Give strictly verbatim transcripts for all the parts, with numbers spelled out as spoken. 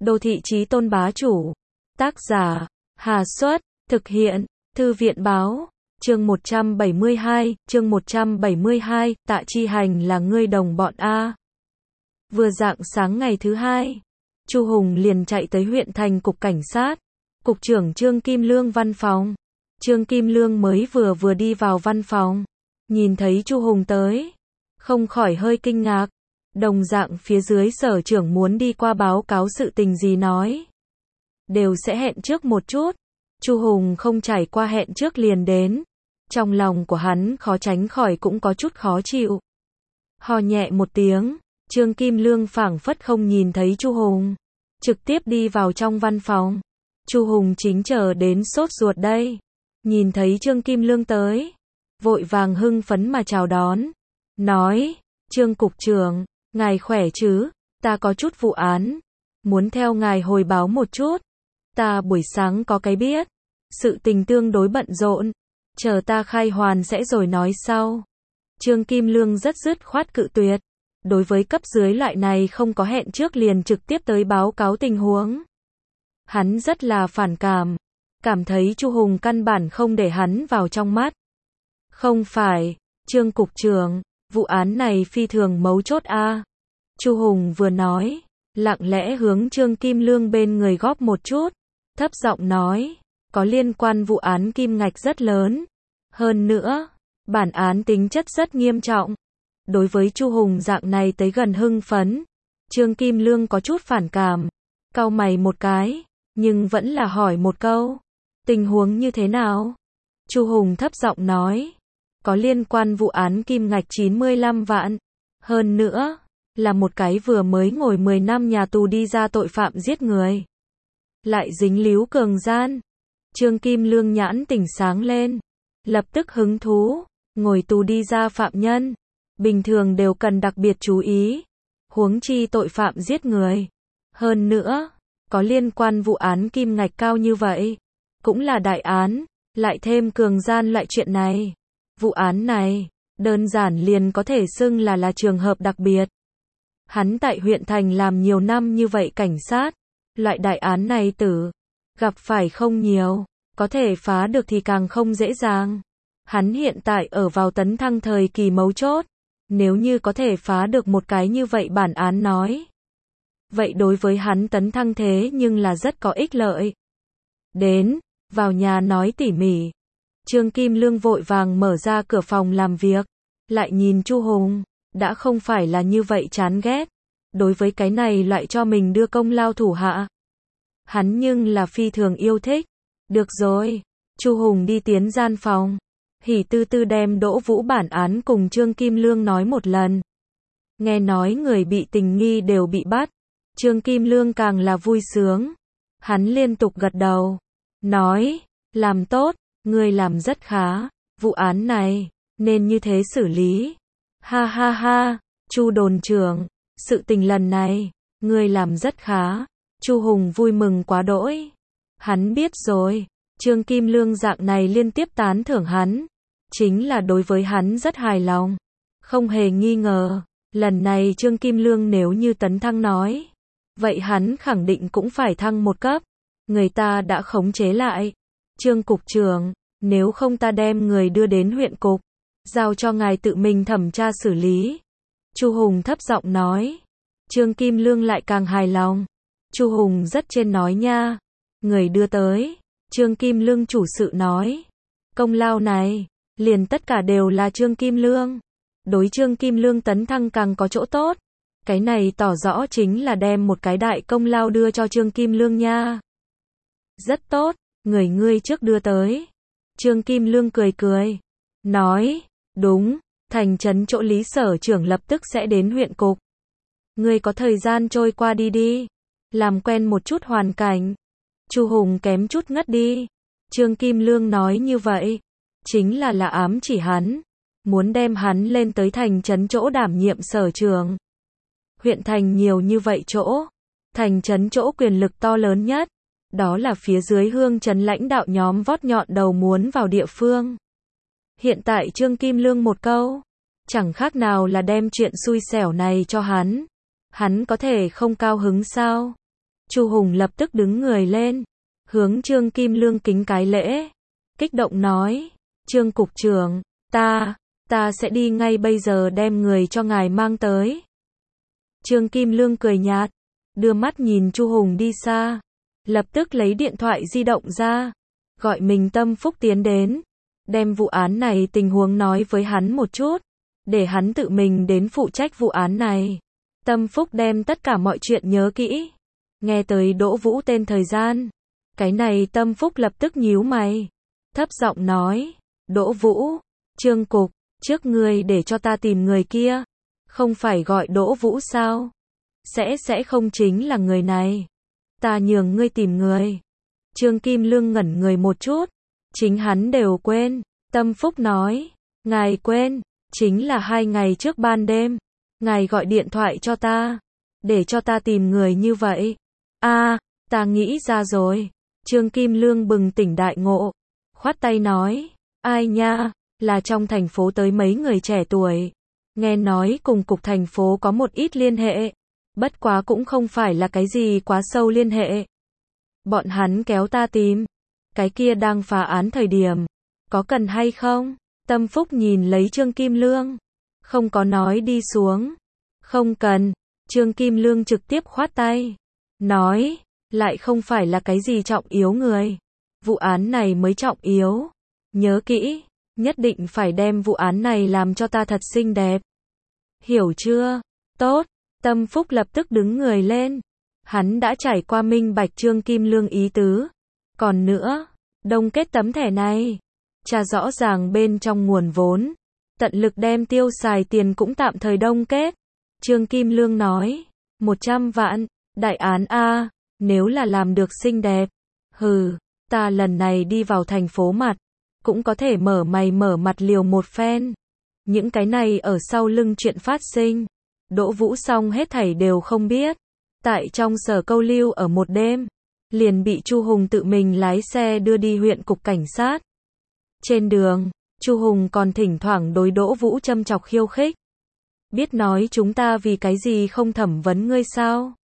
Đô thị chí tôn bá chủ. Tác giả, Hà Xuất, thực hiện, Thư viện báo. Chương một trăm bảy mươi hai, chương một trăm bảy mươi hai, Tạ Chi Hành là ngươi đồng bọn a. Vừa rạng sáng ngày thứ hai, Chu Hùng liền chạy tới huyện thành cục cảnh sát, cục trưởng Trương Kim Lương văn phòng. Trương Kim Lương mới vừa vừa đi vào văn phòng, nhìn thấy Chu Hùng tới, không khỏi hơi kinh ngạc. Đồng dạng phía dưới sở trưởng muốn đi qua báo cáo sự tình gì nói, đều sẽ hẹn trước một chút. Chu Hùng không trải qua hẹn trước liền đến, trong lòng của hắn khó tránh khỏi cũng có chút khó chịu. Ho nhẹ một tiếng, Trương Kim Lương phảng phất không nhìn thấy Chu Hùng, trực tiếp đi vào trong văn phòng. Chu Hùng chính chờ đến sốt ruột đây, nhìn thấy Trương Kim Lương tới, vội vàng hưng phấn mà chào đón, nói: "Trương cục trưởng, ngài khỏe chứ? Ta có chút vụ án, muốn theo ngài hồi báo một chút. Ta buổi sáng có cái biết, sự tình tương đối bận rộn, chờ ta khai hoàn sẽ rồi nói sau." Trương Kim Lương rất dứt khoát cự tuyệt, đối với cấp dưới loại này không có hẹn trước liền trực tiếp tới báo cáo tình huống, hắn rất là phản cảm, cảm thấy Chu Hùng căn bản không để hắn vào trong mắt. "Không phải, Trương cục trưởng, vụ án này phi thường mấu chốt a." Chu Hùng vừa nói, lặng lẽ hướng Trương Kim Lương bên người góp một chút, thấp giọng nói: "Có liên quan vụ án kim ngạch rất lớn, hơn nữa, bản án tính chất rất nghiêm trọng." Đối với Chu Hùng dạng này tới gần hưng phấn, Trương Kim Lương có chút phản cảm, cau mày một cái, nhưng vẫn là hỏi một câu: "Tình huống như thế nào?" Chu Hùng thấp giọng nói: "Có liên quan vụ án kim ngạch chín mươi lăm vạn, hơn nữa, là một cái vừa mới ngồi mười năm nhà tù đi ra tội phạm giết người, lại dính líu cường gian." Trương Kim Lương nhãn tỉnh sáng lên, lập tức hứng thú, ngồi tù đi ra phạm nhân, bình thường đều cần đặc biệt chú ý, huống chi tội phạm giết người. Hơn nữa, có liên quan vụ án kim ngạch cao như vậy, cũng là đại án, lại thêm cường gian loại chuyện này. Vụ án này, đơn giản liền có thể xưng là là trường hợp đặc biệt. Hắn tại huyện thành làm nhiều năm như vậy cảnh sát, loại đại án này tử, gặp phải không nhiều, có thể phá được thì càng không dễ dàng. Hắn hiện tại ở vào tấn thăng thời kỳ mấu chốt, nếu như có thể phá được một cái như vậy bản án nói, vậy đối với hắn tấn thăng thế nhưng là rất có ích lợi. "Đến, vào nhà nói tỉ mỉ." Trương Kim Lương vội vàng mở ra cửa phòng làm việc, lại nhìn Chu Hùng, đã không phải là như vậy chán ghét, đối với cái này loại cho mình đưa công lao thủ hạ, hắn nhưng là phi thường yêu thích. "Được rồi." Chu Hùng đi tiến gian phòng, hỉ tư tư đem Đỗ Vũ bản án cùng Trương Kim Lương nói một lần. Nghe nói người bị tình nghi đều bị bắt, Trương Kim Lương càng là vui sướng, hắn liên tục gật đầu, nói: "Làm tốt, ngươi làm rất khá, vụ án này, nên như thế xử lý." "Ha ha ha, Chu đồn trưởng, sự tình lần này, ngươi làm rất khá." Chu Hùng vui mừng quá đỗi. Hắn biết rồi, Trương Kim Lương dạng này liên tiếp tán thưởng hắn, chính là đối với hắn rất hài lòng. Không hề nghi ngờ, lần này Trương Kim Lương nếu như tấn thăng nói, vậy hắn khẳng định cũng phải thăng một cấp. Người ta đã khống chế lại. "Trương cục trưởng, nếu không ta đem người đưa đến huyện cục, giao cho ngài tự mình thẩm tra xử lý." Chu Hùng thấp giọng nói. Trương Kim Lương lại càng hài lòng. Chu Hùng rất trên nói nha. Người đưa tới. Trương Kim Lương chủ sự nói. Công lao này, liền tất cả đều là Trương Kim Lương. Đối Trương Kim Lương tấn thăng càng có chỗ tốt. Cái này tỏ rõ chính là đem một cái đại công lao đưa cho Trương Kim Lương nha. "Rất tốt, người ngươi trước đưa tới." Trương Kim Lương cười cười, nói: "Đúng, thành trấn chỗ Lý sở trưởng lập tức sẽ đến huyện cục. Ngươi có thời gian trôi qua đi đi, làm quen một chút hoàn cảnh." Chu Hùng kém chút ngất đi. Trương Kim Lương nói như vậy, chính là là ám chỉ hắn, muốn đem hắn lên tới thành trấn chỗ đảm nhiệm sở trưởng. Huyện thành nhiều như vậy chỗ, thành trấn chỗ quyền lực to lớn nhất, đó là phía dưới hương trấn lãnh đạo nhóm vót nhọn đầu muốn vào địa phương. Hiện tại Trương Kim Lương một câu, chẳng khác nào là đem chuyện xui xẻo này cho hắn. Hắn có thể không cao hứng sao? Chu Hùng lập tức đứng người lên, hướng Trương Kim Lương kính cái lễ, kích động nói, Trương Cục trưởng, ta, ta sẽ đi ngay bây giờ đem người cho ngài mang tới. Trương Kim Lương cười nhạt, đưa mắt nhìn Chu Hùng đi xa, lập tức lấy điện thoại di động ra, gọi mình Tâm Phúc tiến đến, đem vụ án này tình huống nói với hắn một chút, để hắn tự mình đến phụ trách vụ án này. Tâm Phúc đem tất cả mọi chuyện nhớ kỹ, nghe tới Đỗ Vũ tên thời gian, cái này Tâm Phúc lập tức nhíu mày, thấp giọng nói, Đỗ Vũ, Trương Cục, trước ngươi để cho ta tìm người kia, không phải gọi Đỗ Vũ sao? Sẽ sẽ không chính là người này. Ta nhường ngươi tìm người. Trương Kim Lương ngẩn người một chút, chính hắn đều quên. Tâm Phúc nói, ngài quên, chính là hai ngày trước ban đêm, ngài gọi điện thoại cho ta, để cho ta tìm người như vậy. A, à, ta nghĩ ra rồi. Trương Kim Lương bừng tỉnh đại ngộ, khoát tay nói, ai nha, là trong thành phố tới mấy người trẻ tuổi, nghe nói cùng cục thành phố có một ít liên hệ, bất quá cũng không phải là cái gì quá sâu liên hệ. Bọn hắn kéo ta tìm, cái kia đang phá án thời điểm, có cần hay không? Tâm Phúc nhìn lấy Trương Kim Lương, không có nói đi xuống. Không cần. Trương Kim Lương trực tiếp khoát tay, nói, lại không phải là cái gì trọng yếu người. Vụ án này mới trọng yếu. Nhớ kỹ, nhất định phải đem vụ án này làm cho ta thật xinh đẹp. Hiểu chưa? Tốt. Tâm Phúc lập tức đứng người lên. Hắn đã trải qua minh bạch Trương Kim Lương ý tứ. Còn nữa, đông kết tấm thẻ này, tra rõ ràng bên trong nguồn vốn, tận lực đem tiêu xài tiền cũng tạm thời đông kết. Trương Kim Lương nói, một trăm vạn, đại án A, nếu là làm được xinh đẹp, hừ, ta lần này đi vào thành phố mặt, cũng có thể mở mày mở mặt liều một phen. Những cái này ở sau lưng chuyện phát sinh, Đỗ Vũ xong hết thảy đều không biết. Tại trong sở câu lưu ở một đêm, liền bị Chu Hùng tự mình lái xe đưa đi huyện cục cảnh sát. Trên đường, Chu Hùng còn thỉnh thoảng đối Đỗ Vũ châm chọc khiêu khích. Biết nói chúng ta vì cái gì không thẩm vấn ngươi sao?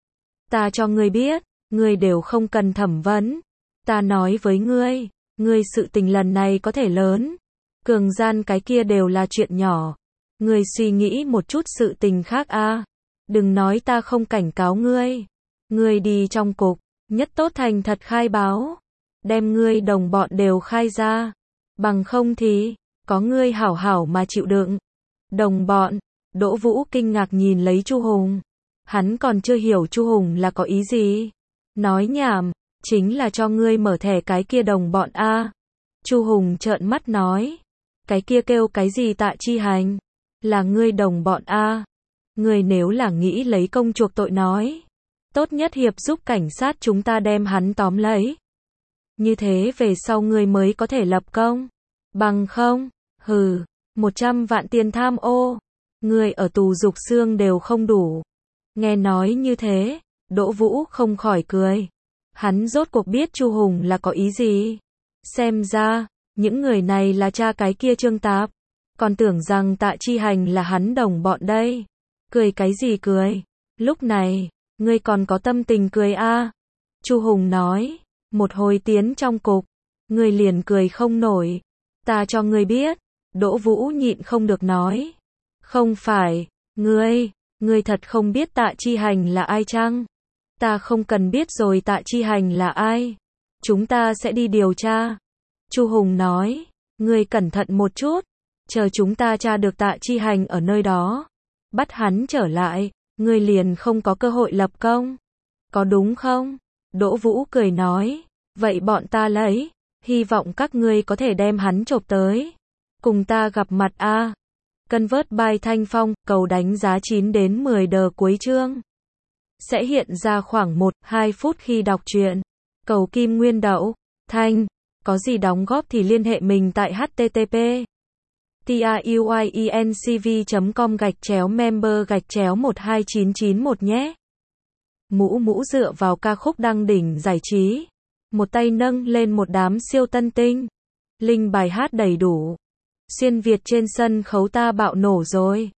Ta cho ngươi biết, ngươi đều không cần thẩm vấn. Ta nói với ngươi, ngươi sự tình lần này có thể lớn. Cường gian cái kia đều là chuyện nhỏ. Ngươi suy nghĩ một chút sự tình khác a. À. Đừng nói ta không cảnh cáo ngươi. Ngươi đi trong cục, nhất tốt thành thật khai báo. Đem ngươi đồng bọn đều khai ra. Bằng không thì, có ngươi hảo hảo mà chịu đựng. Đồng bọn, Đỗ Vũ kinh ngạc nhìn lấy Chu Hùng. Hắn còn chưa hiểu Chu Hùng là có ý gì. Nói nhảm, chính là cho ngươi mở thẻ cái kia đồng bọn a. Chu Hùng trợn mắt nói, cái kia kêu cái gì Tạ Chi Hành, là ngươi đồng bọn a. Ngươi nếu là nghĩ lấy công chuộc tội nói, tốt nhất hiệp giúp cảnh sát chúng ta đem hắn tóm lấy. Như thế về sau ngươi mới có thể lập công. Bằng không, hừ, một trăm vạn tiền tham ô, ngươi ở tù dục xương đều không đủ. Nghe nói như thế, Đỗ Vũ không khỏi cười. Hắn rốt cuộc biết Chu Hùng là có ý gì. Xem ra, những người này là cha cái kia Trương Tạp. Còn tưởng rằng Tạ Chi Hành là hắn đồng bọn đây. Cười cái gì cười? Lúc này, ngươi còn có tâm tình cười a? À? Chu Hùng nói, một hồi tiến trong cục, ngươi liền cười không nổi. Ta cho ngươi biết. Đỗ Vũ nhịn không được nói. Không phải, ngươi, ngươi thật không biết Tạ Chi Hành là ai chăng? Ta không cần biết rồi Tạ Chi Hành là ai. Chúng ta sẽ đi điều tra. Chu Hùng nói, ngươi cẩn thận một chút. Chờ chúng ta tra được Tạ Chi Hành ở nơi đó. Bắt hắn trở lại, ngươi liền không có cơ hội lập công. Có đúng không? Đỗ Vũ cười nói, vậy bọn ta lấy. Hy vọng các ngươi có thể đem hắn chộp tới. Cùng ta gặp mặt a. À. Convert by Thanh Phong, cầu đánh giá chín đến mười đờ cuối chương. Sẽ hiện ra khoảng một đến hai phút khi đọc truyện. Cầu Kim Nguyên Đậu, Thanh, có gì đóng góp thì liên hệ mình tại h t t p truyencv chấm com gạch chéo member gạch chéo một hai chín chín một nhé. Mũ mũ dựa vào ca khúc đăng đỉnh giải trí. Một tay nâng lên một đám siêu tân tinh. Linh bài hát đầy đủ. Xuyên Việt trên sân khấu ta bạo nổ rồi.